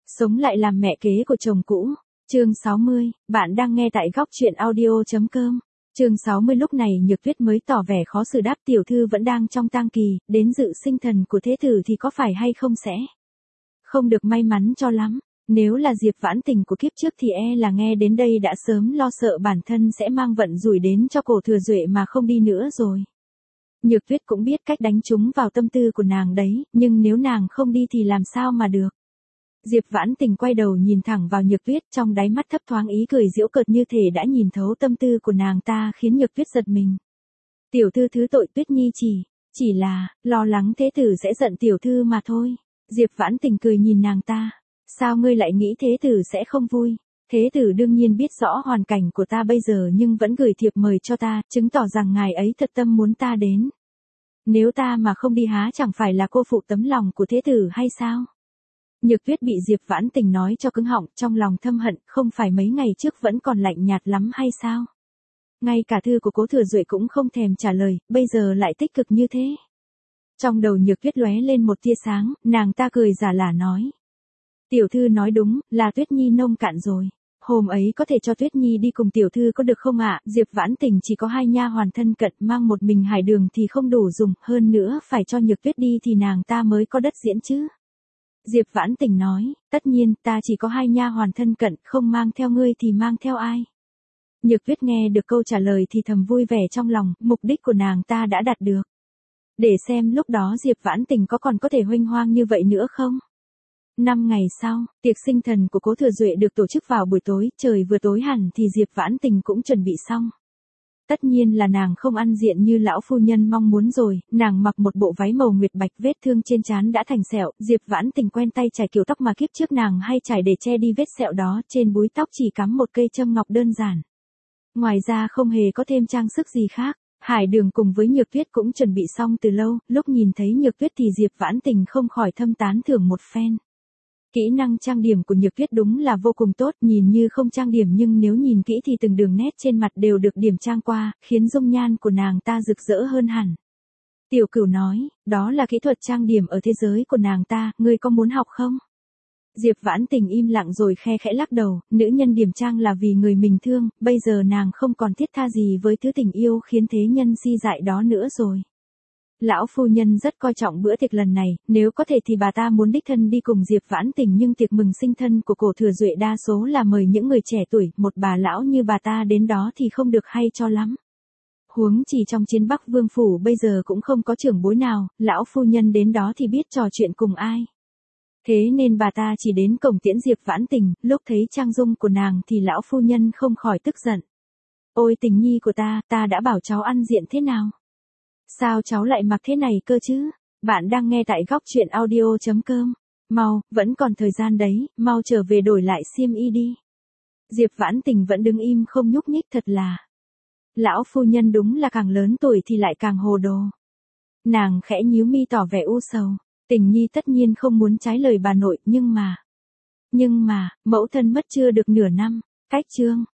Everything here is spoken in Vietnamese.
Sống lại làm mẹ kế của chồng cũ. Chương 60, bạn đang nghe tại góc truyện audio.com. Chương 60 lúc này Nhược Tuyết mới tỏ vẻ khó xử đáp tiểu thư vẫn đang trong tang kỳ, đến dự sinh thần của thế tử thì có phải hay không sẽ không được may mắn cho lắm. Nếu là Diệp Vãn Tình của kiếp trước thì là nghe đến đây đã sớm lo sợ bản thân sẽ mang vận rủi đến cho Cổ Thừa Duệ mà không đi nữa rồi. Nhược Tuyết cũng biết cách đánh trúng vào tâm tư của nàng đấy, nhưng nếu nàng không đi thì làm sao mà được. Diệp Vãn Tình quay đầu nhìn thẳng vào Nhược Tuyết, trong đáy mắt thấp thoáng ý cười giễu cợt như thể đã nhìn thấu tâm tư của nàng ta, khiến Nhược Tuyết giật mình. Tiểu thư thứ tội, Tuyết Nhi chỉ là lo lắng thế tử sẽ giận tiểu thư mà thôi. Diệp Vãn Tình cười nhìn nàng ta. Sao ngươi lại nghĩ thế tử sẽ không vui? Thế tử đương nhiên biết rõ hoàn cảnh của ta bây giờ nhưng vẫn gửi thiệp mời cho ta, chứng tỏ rằng ngài ấy thật tâm muốn ta đến. Nếu ta mà không đi há chẳng phải là cô phụ tấm lòng của thế tử hay sao? Nhược Tuyết bị Diệp Vãn Tình nói cho cứng họng, trong lòng thâm hận, không phải mấy ngày trước vẫn còn lạnh nhạt lắm hay sao? Ngay cả thư của Cố Thừa Duệ cũng không thèm trả lời, bây giờ lại tích cực như thế. Trong đầu Nhược Tuyết lóe lên một tia sáng, nàng ta cười giả lả nói. Tiểu thư nói đúng, là Tuyết Nhi nông cạn rồi. Hôm ấy có thể cho Tuyết Nhi đi cùng tiểu thư có được không ạ? Diệp Vãn Tình chỉ có 2 nha hoàn thân cận, mang một mình Hải Đường thì không đủ dùng, hơn nữa phải cho Nhược Tuyết đi thì nàng ta mới có đất diễn chứ. Diệp Vãn Tình nói, tất nhiên, ta chỉ có 2 nha hoàn thân cận, không mang theo ngươi thì mang theo ai? Nhược Tuyết nghe được câu trả lời thì thầm vui vẻ trong lòng, mục đích của nàng ta đã đạt được. Để xem lúc đó Diệp Vãn Tình còn có thể huênh hoang như vậy nữa không? 5 ngày sau, tiệc sinh thần của Cố Thừa Duệ được tổ chức vào buổi tối, trời vừa tối hẳn thì Diệp Vãn Tình cũng chuẩn bị xong. Tất nhiên là nàng không ăn diện như lão phu nhân mong muốn rồi, nàng mặc một bộ váy màu nguyệt bạch, vết thương trên trán đã thành sẹo, Diệp Vãn Tình quen tay chải kiểu tóc mà kiếp trước nàng hay chải để che đi vết sẹo đó, trên búi tóc chỉ cắm một cây châm ngọc đơn giản. Ngoài ra không hề có thêm trang sức gì khác. Hải Đường cùng với Nhược Tuyết cũng chuẩn bị xong từ lâu, lúc nhìn thấy Nhược Tuyết thì Diệp Vãn Tình không khỏi thâm tán thưởng một phen. Kỹ năng trang điểm của Nhược Tuyết đúng là vô cùng tốt, nhìn như không trang điểm nhưng nếu nhìn kỹ thì từng đường nét trên mặt đều được điểm trang qua, khiến dung nhan của nàng ta rực rỡ hơn hẳn. Tiểu Cửu nói, đó là kỹ thuật trang điểm ở thế giới của nàng ta, ngươi có muốn học không? Diệp Vãn Tình im lặng rồi khe khẽ lắc đầu, nữ nhân điểm trang là vì người mình thương, bây giờ nàng không còn thiết tha gì với thứ tình yêu khiến thế nhân si dại đó nữa rồi. Lão phu nhân rất coi trọng bữa tiệc lần này, nếu có thể thì bà ta muốn đích thân đi cùng Diệp Vãn Tình, nhưng tiệc mừng sinh thân của Cổ Thừa Duệ đa số là mời những người trẻ tuổi, một bà lão như bà ta đến đó thì không được hay cho lắm. Huống chỉ trong Chiến Bắc Vương phủ bây giờ cũng không có trưởng bối nào, lão phu nhân đến đó thì biết trò chuyện cùng ai. Thế nên bà ta chỉ đến cổng tiễn Diệp Vãn Tình, lúc thấy trang dung của nàng thì lão phu nhân không khỏi tức giận. Ôi Tình Nhi của ta đã bảo cháu ăn diện thế nào? Sao cháu lại mặc thế này cơ chứ? Bạn đang nghe tại góc truyện audio.com. Mau, vẫn còn thời gian đấy, mau trở về đổi lại xiêm y đi. Diệp Vãn Tình vẫn đứng im không nhúc nhích, thật là. Lão phu nhân đúng là càng lớn tuổi thì lại càng hồ đồ. Nàng khẽ nhíu mi tỏ vẻ u sầu. Tình Nhi tất nhiên không muốn trái lời bà nội, nhưng mà, mẫu thân mất chưa được nửa năm. Cách chương